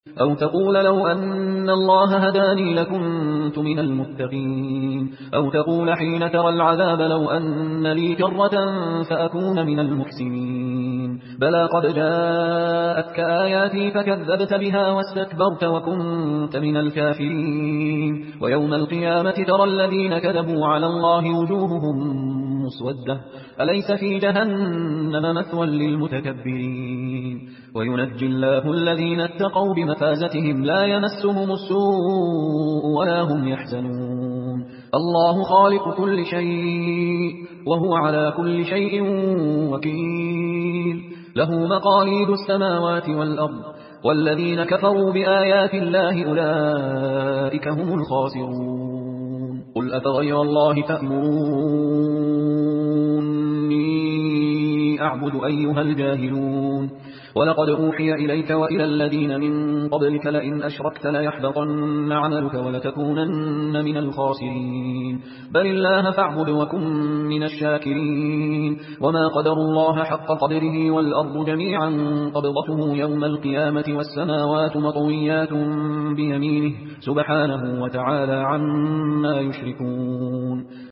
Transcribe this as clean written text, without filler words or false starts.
أو تقول لو أن الله هداني لكنت من المتقين. أو تقول حين ترى العذاب لو أن لي كرة فأكون من المحسنين. بلى قد جاءتك آياتي فكذبت بها واستكبرت وكنت من الكافرين. ويوم القيامة ترى الذين كذبوا على الله وجوههم مسودة أليس في جهنم مثوى للمتكبرين. وينجي الله الذين اتقوا بمفازتهم لا يمسهم السوء ولا هم يحزنون. الله خالق كل شيء وهو على كل شيء وكيل. له مقاليد السماوات والأرض والذين كفروا بآيات الله أولئك هم الخاسرون. قل أفغير الله تأمروني أعبد أيها الجاهلون. ولقد أوحي إليك وإلى الذين من قبلك لئن أشركت ليحبطن عملك ولتكونن من الخاسرين. بل الله فاعبد وكن من الشاكرين. وما قدر الله حق قدره والأرض جميعا قبضته يوم القيامة والسماوات مطويات بيمينه سبحانه وتعالى عما يشركون.